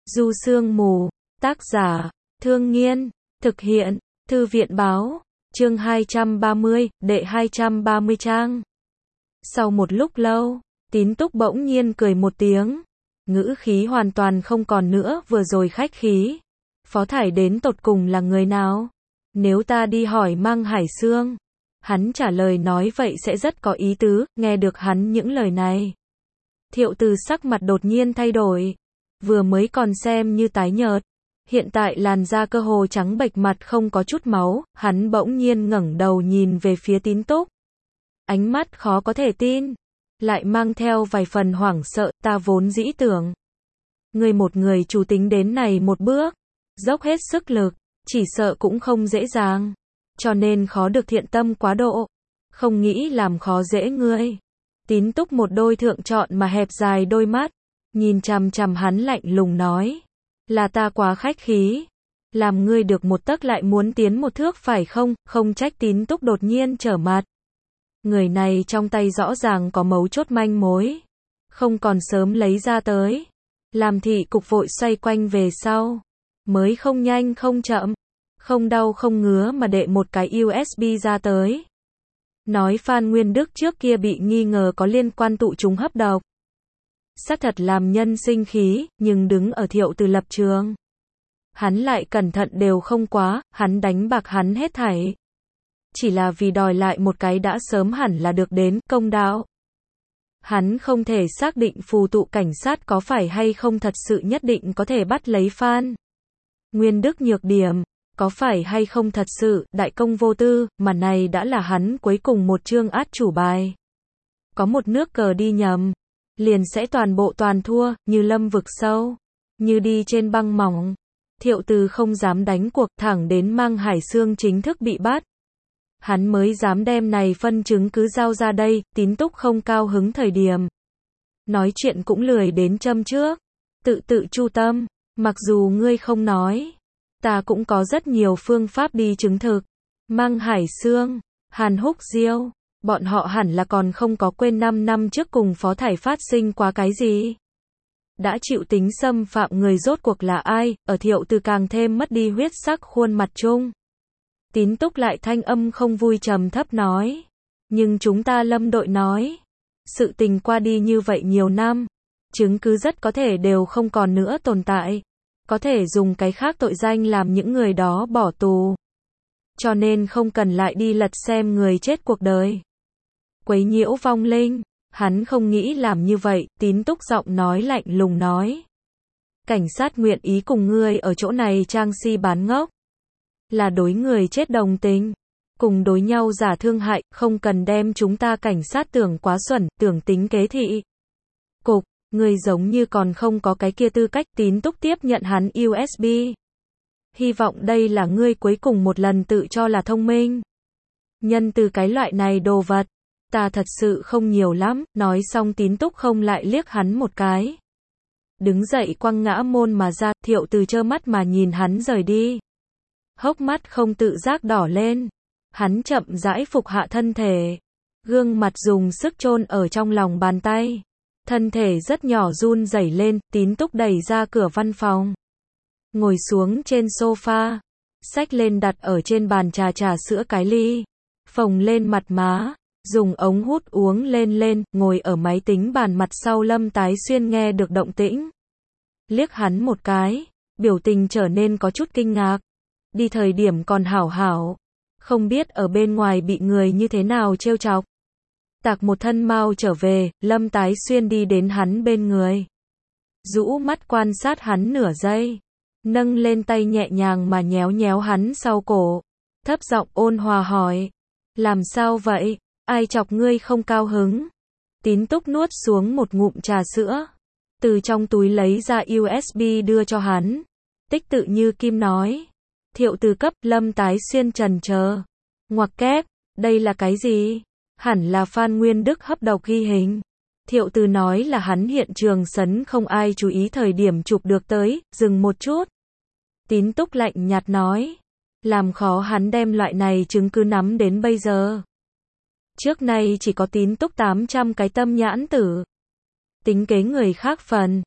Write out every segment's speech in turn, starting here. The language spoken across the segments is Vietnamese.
Du Sương Mù, tác giả, Thương Nghiên, thực hiện, Thư viện báo, chương 230, đệ 230 trang. Sau một lúc lâu, Tín Túc bỗng nhiên cười một tiếng, ngữ khí hoàn toàn không còn nữa vừa rồi khách khí. Phó Thải đến tột cùng là người nào? Nếu ta đi hỏi Măng Hải Xương, hắn trả lời nói vậy sẽ rất có ý tứ. Nghe được hắn những lời này, Thiệu Từ sắc mặt đột nhiên thay đổi, vừa mới còn xem như tái nhợt, hiện tại làn da cơ hồ trắng bệch, mặt không có chút máu. Hắn bỗng nhiên ngẩng đầu nhìn về phía Tín Túc, ánh mắt khó có thể tin, lại mang theo vài phần hoảng sợ. Ta vốn dĩ tưởng ngươi một người chủ tính đến này một bước, dốc hết sức lực, chỉ sợ cũng không dễ dàng, cho nên khó được thiện tâm quá độ, không nghĩ làm khó dễ ngươi. Tín Túc một đôi thượng trọn mà hẹp dài đôi mắt, nhìn chằm chằm hắn lạnh lùng nói, là ta quá khách khí, làm ngươi được một tấc lại muốn tiến một thước phải không? Không trách Tín Túc đột nhiên trở mặt. Người này trong tay rõ ràng có mấu chốt manh mối, không còn sớm lấy ra tới. Làm thị cục vội xoay quanh về sau, mới không nhanh không chậm, không đau không ngứa mà đệ một cái USB ra tới. Nói Phan Nguyên Đức trước kia bị nghi ngờ có liên quan tụ trùng hấp độc. Xác thật làm nhân sinh khí, nhưng đứng ở Thiệu Từ lập trường, hắn lại cẩn thận đều không quá. Hắn đánh bạc hắn hết thảy, chỉ là vì đòi lại một cái đã sớm hẳn là được đến công đạo. Hắn không thể xác định phù tụ cảnh sát có phải hay không thật sự nhất định có thể bắt lấy Phan Nguyên Đức nhược điểm, có phải hay không thật sự đại công vô tư, mà này đã là hắn cuối cùng một chương át chủ bài. Có một nước cờ đi nhầm, liền sẽ toàn bộ toàn thua, như lâm vực sâu, như đi trên băng mỏng. Thiệu Từ không dám đánh cuộc, thẳng đến Măng Hải Xương chính thức bị bắt, hắn mới dám đem này phân chứng cứ giao ra đây. Tín Túc không cao hứng thời điểm, nói chuyện cũng lười đến châm trước, tự chu tâm, mặc dù ngươi không nói, ta cũng có rất nhiều phương pháp đi chứng thực. Măng Hải Xương, Hàn Húc Diêu, bọn họ hẳn là còn không có quên 5 năm trước cùng Phó Thải phát sinh qua cái gì. Đã chịu tính xâm phạm người rốt cuộc là ai? Ở Thiệu Từ càng thêm mất đi huyết sắc khuôn mặt chung, Tín Túc lại thanh âm không vui trầm thấp nói, nhưng chúng ta Lâm đội nói, sự tình qua đi như vậy nhiều năm, chứng cứ rất có thể đều không còn nữa tồn tại, có thể dùng cái khác tội danh làm những người đó bỏ tù, cho nên không cần lại đi lật xem người chết cuộc đời, quấy nhiễu vong linh. Hắn không nghĩ làm như vậy. Tín Túc giọng nói lạnh lùng nói, cảnh sát nguyện ý cùng ngươi ở chỗ này trang si bán ngốc, là đối người chết đồng tình, cùng đối nhau giả thương hại, không cần đem chúng ta cảnh sát tưởng quá xuẩn, tưởng tính kế thị cục, ngươi giống như còn không có cái kia tư cách. Tín Túc tiếp nhận hắn USB. Hy vọng đây là ngươi cuối cùng một lần tự cho là thông minh. Nhân từ cái loại này đồ vật, ta thật sự không nhiều lắm. Nói xong Tín Túc không lại liếc hắn một cái, đứng dậy quăng ngã môn mà ra. Thiệu Từ trơ mắt mà nhìn hắn rời đi, hốc mắt không tự giác đỏ lên. Hắn chậm rãi phục hạ thân thể, gương mặt dùng sức chôn ở trong lòng bàn tay, thân thể rất nhỏ run rẩy lên. Tín Túc đẩy ra cửa văn phòng, ngồi xuống trên sofa, xách lên đặt ở trên bàn trà sữa cái ly, phồng lên mặt má, dùng ống hút uống lên. Ngồi ở máy tính bàn mặt sau Lâm Tái Xuyên nghe được động tĩnh, liếc hắn một cái, biểu tình trở nên có chút kinh ngạc. Đi thời điểm còn hảo hảo, không biết ở bên ngoài bị người như thế nào trêu chọc. Tạc một thân mau trở về. Lâm Tái Xuyên đi đến hắn bên người, rũ mắt quan sát hắn nửa giây, nâng lên tay nhẹ nhàng mà nhéo nhéo hắn sau cổ, thấp giọng ôn hòa hỏi, làm sao vậy, ai chọc ngươi không cao hứng? Tín Túc nuốt xuống một ngụm trà sữa, từ trong túi lấy ra USB đưa cho hắn, tích tự như kim nói, Thiệu Từ cấp. Lâm Tái Xuyên trần chờ, ngoặc kép, đây là cái gì? Hẳn là Phan Nguyên Đức hấp độc ghi hình. Thiệu Từ nói là hắn hiện trường sấn không ai chú ý thời điểm chụp được tới. Dừng một chút, Tín Túc lạnh nhạt nói, làm khó hắn đem loại này chứng cứ nắm đến bây giờ. Trước nay chỉ có Tín Túc 800 cái tâm nhãn tử, tính kế người khác phần.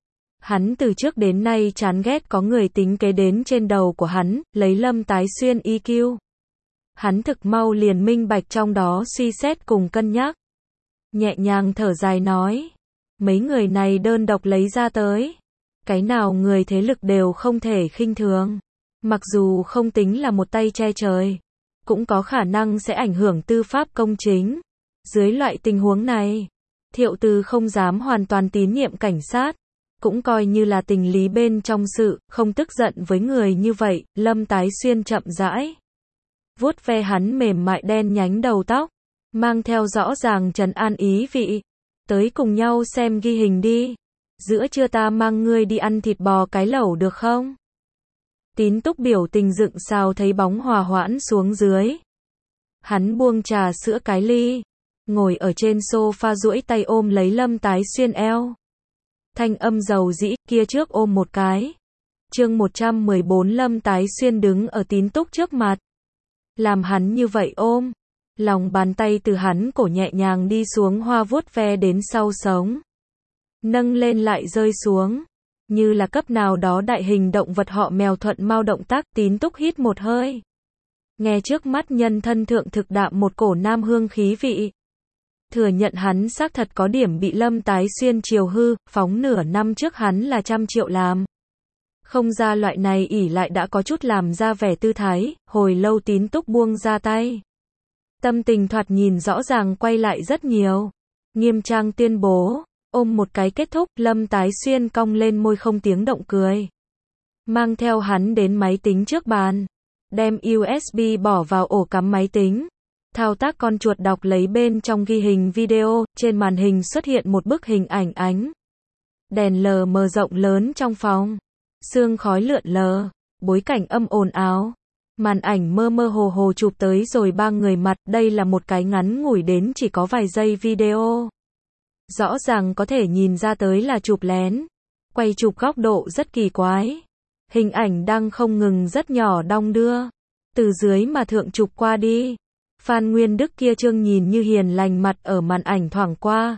Hắn từ trước đến nay chán ghét có người tính kế đến trên đầu của hắn, lấy Lâm Tái Xuyên EQ. Hắn thực mau liền minh bạch trong đó suy xét cùng cân nhắc. Nhẹ nhàng thở dài nói. Mấy người này đơn độc lấy ra tới. Cái nào người thế lực đều không thể khinh thường. Mặc dù không tính là một tay che trời, cũng có khả năng sẽ ảnh hưởng tư pháp công chính. Dưới loại tình huống này, Thiệu Từ không dám hoàn toàn tín nhiệm cảnh sát. Cũng coi như là tình lý bên trong sự, không tức giận với người như vậy. Lâm Tái Xuyên chậm rãi vuốt ve hắn mềm mại đen nhánh đầu tóc, mang theo rõ ràng trấn an ý vị. Tới cùng nhau xem ghi hình đi. Giữa trưa ta mang ngươi đi ăn thịt bò cái lẩu được không? Tín Túc biểu tình dựng sao thấy bóng hòa hoãn xuống dưới. Hắn buông trà sữa cái ly, ngồi ở trên sofa duỗi tay ôm lấy Lâm Tái Xuyên eo. Thanh âm dầu dĩ, kia trước ôm một cái. Chương 114 Lâm Tái Xuyên đứng ở Tín Túc trước mặt. Làm hắn như vậy ôm. Lòng bàn tay từ hắn cổ nhẹ nhàng đi xuống hoa vuốt ve đến sau sống. Nâng lên lại rơi xuống. Như là cấp nào đó đại hình động vật họ mèo thuận mau động tác. Tín Túc hít một hơi. Nghe trước mắt nhân thân thượng thực đạm một cổ nam hương khí vị. Thừa nhận hắn xác thật có điểm bị Lâm Tái Xuyên chiều hư, phóng nửa năm trước hắn là 100 triệu làm. Không ra loại này ỉ lại đã có chút làm ra vẻ tư thái, hồi lâu Tín Túc buông ra tay. Tâm tình thoạt nhìn rõ ràng quay lại rất nhiều. Nghiêm trang tuyên bố, ôm một cái kết thúc, Lâm Tái Xuyên cong lên môi không tiếng động cười. Mang theo hắn đến máy tính trước bàn. Đem USB bỏ vào ổ cắm máy tính. Thao tác con chuột đọc lấy bên trong ghi hình video, trên màn hình xuất hiện một bức hình ảnh ánh. Đèn lờ mờ rộng lớn trong phòng. Sương khói lượn lờ, bối cảnh âm ồn ào. Màn ảnh mơ mơ hồ hồ chụp tới rồi ba người mặt, đây là một cái ngắn ngủi đến chỉ có vài giây video. Rõ ràng có thể nhìn ra tới là chụp lén. Quay chụp góc độ rất kỳ quái. Hình ảnh đang không ngừng rất nhỏ đong đưa. Từ dưới mà thượng chụp qua đi. Phan Nguyên Đức kia trương nhìn như hiền lành mặt ở màn ảnh thoảng qua.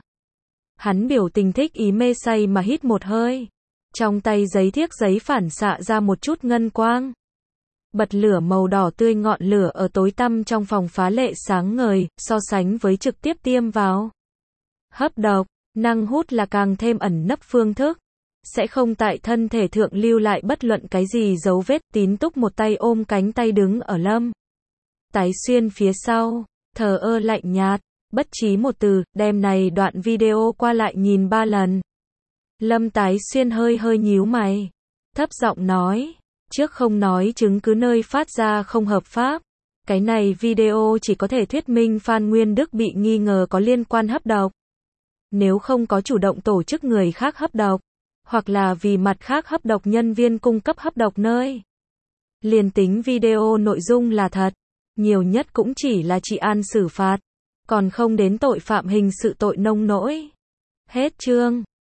Hắn biểu tình thích ý mê say mà hít một hơi. Trong tay giấy thiếc giấy phản xạ ra một chút ngân quang. Bật lửa màu đỏ tươi ngọn lửa ở tối tăm trong phòng phá lệ sáng ngời, so sánh với trực tiếp tiêm vào. Hấp độc, năng hút là càng thêm ẩn nấp phương thức. Sẽ không tại thân thể thượng lưu lại bất luận cái gì dấu vết. Tín Túc một tay ôm cánh tay đứng ở Lâm Tái Xuyên phía sau, thờ ơ lạnh nhạt, bất trí một từ, đem này đoạn video qua lại nhìn 3 lần. Lâm Tái Xuyên hơi hơi nhíu mày, thấp giọng nói, trước không nói chứng cứ nơi phát ra không hợp pháp. Cái này video chỉ có thể thuyết minh Phan Nguyên Đức bị nghi ngờ có liên quan hấp độc. Nếu không có chủ động tổ chức người khác hấp độc, hoặc là vì mặt khác hấp độc nhân viên cung cấp hấp độc nơi. Liền tính video nội dung là thật, nhiều nhất cũng chỉ là trị an xử phạt, còn không đến tội phạm hình sự tội nông nỗi. Hết chương.